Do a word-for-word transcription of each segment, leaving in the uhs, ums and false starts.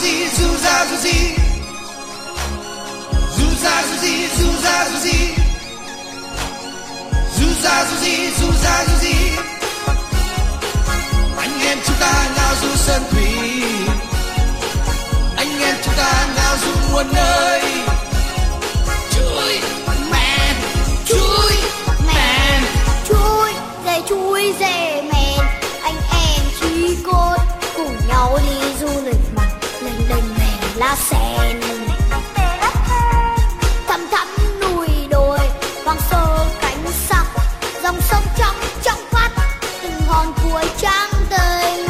gì, du ra du gì, du ra du gì, du ra du gì, du ra du gì, du ra du gì. Anh em chúng ta nào du sơn thủy, anh em chúng ta nào du muôn nơi. Chui mèn, chui mèn, Chui dề chui dề mèn, anh em chí cốt cùng nhau đi du lịch mà lênh đênh mèn lá sen. Thăm thắm núi đồi hoang sơ cánh sắc, dòng sông trong trong vắt từng hòn cuối trắng tình.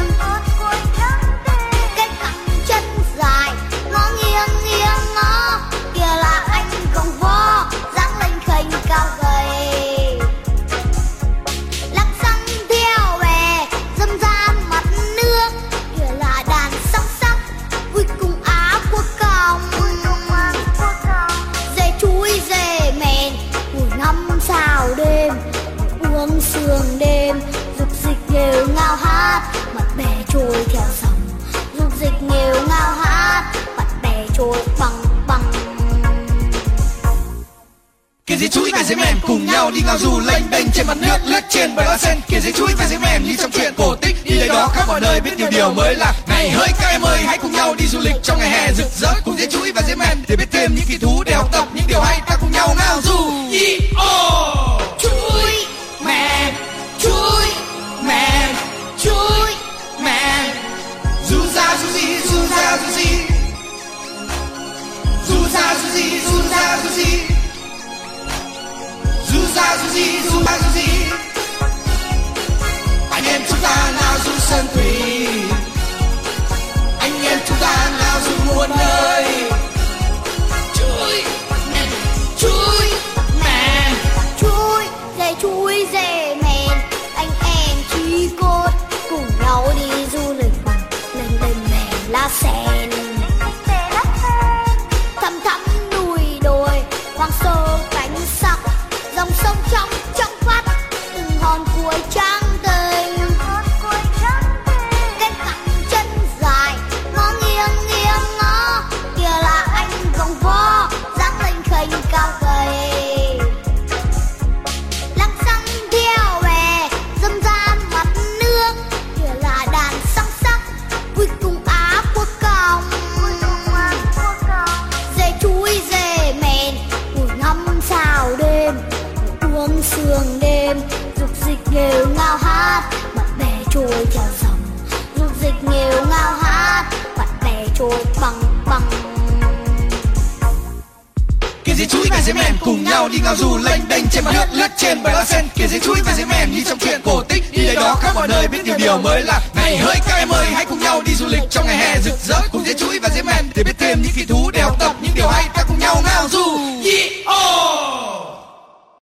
Cái cẳng chân dài ngó nghiêng nghiêng ngó, kia là anh còng vo dáng lênh khênh cao gầy. Lăng xăng theo bè dâm gian mặt nước, kia là đàn song sắc vui cùng á quốc còng. Dê chuối dê mèn ngồi ngắm sao đêm, uống sương đêm dục dịch nghêu ngao hát. Mặt bè trôi theo dòng dục dịch nghêu ngao hát, mặt bè trôi bằng bằng. Kia dế chuối và dế mèn cùng nhau đi ngao du lênh đênh trên mặt nước, lướt trên bờ lá sen. Kia dế chuối và dế mèn như trong truyện cổ tích, đi đây đó khắp mọi nơi biết nhiều điều mới lạ. Này hỡi các em ơi, hãy cùng nhau đi du lịch trong ngày hè rực rỡ cùng dế chuối và dế mèn để biết thêm những kỳ thú để học tập những điều hay. Ta cùng nhau ngao du. Yi-o! Chuối mèn, chuối mèn, chuối mèn. Du ra du gì, du ra du gì, du ra du gì, du ra du gì, du ra du gì, du ra du gì. Anh em chúng ta nào du sơn thủy, anh em chúng ta nào du muôn nơi. Chui mèn, chui mèn, Chui dề chui dề mèn, anh em chí cốt cùng nhau đi du lịch mà lênh đênh mèn lá sen. Thăm thắm núi đồi hoang sơ cánh sắc, dòng sông trong trong vắt từng hòn cuối trắng tình. Cái cẳng chân dài ngó nghiêng nghiêng ngó, kia là anh còng vo dáng lênh khênh cao gầy. Lăng xăng theo bè dâm gian mặt nước, kia là đàn song sắc vui cùng á quốc còng. Dê chuối dê mèn ngồi ngắm sao đêm, uống sương đêm dục dịch nghêu ngao hát. Mặt bè trôi theo dòng dục dịch nghêu ngao hát, mặt bè trôi bằng bằng. Kia dế chuối và dế mèn cùng nhau đi ngao du lênh đênh trên mặt nước, lướt trên bờ lá sen. Kia dế chuối và dế mèn như trong truyện cổ tích, đi đây đó khắp mọi nơi biết nhiều điều mới lạ. Này hỡi các em ơi, hãy cùng nhau đi du lịch trong ngày hè rực rỡ cùng dế chuối và dế mèn để biết thêm những kỳ thú để học tập những điều hay. Ta cùng nhau ngao du. Yi-o!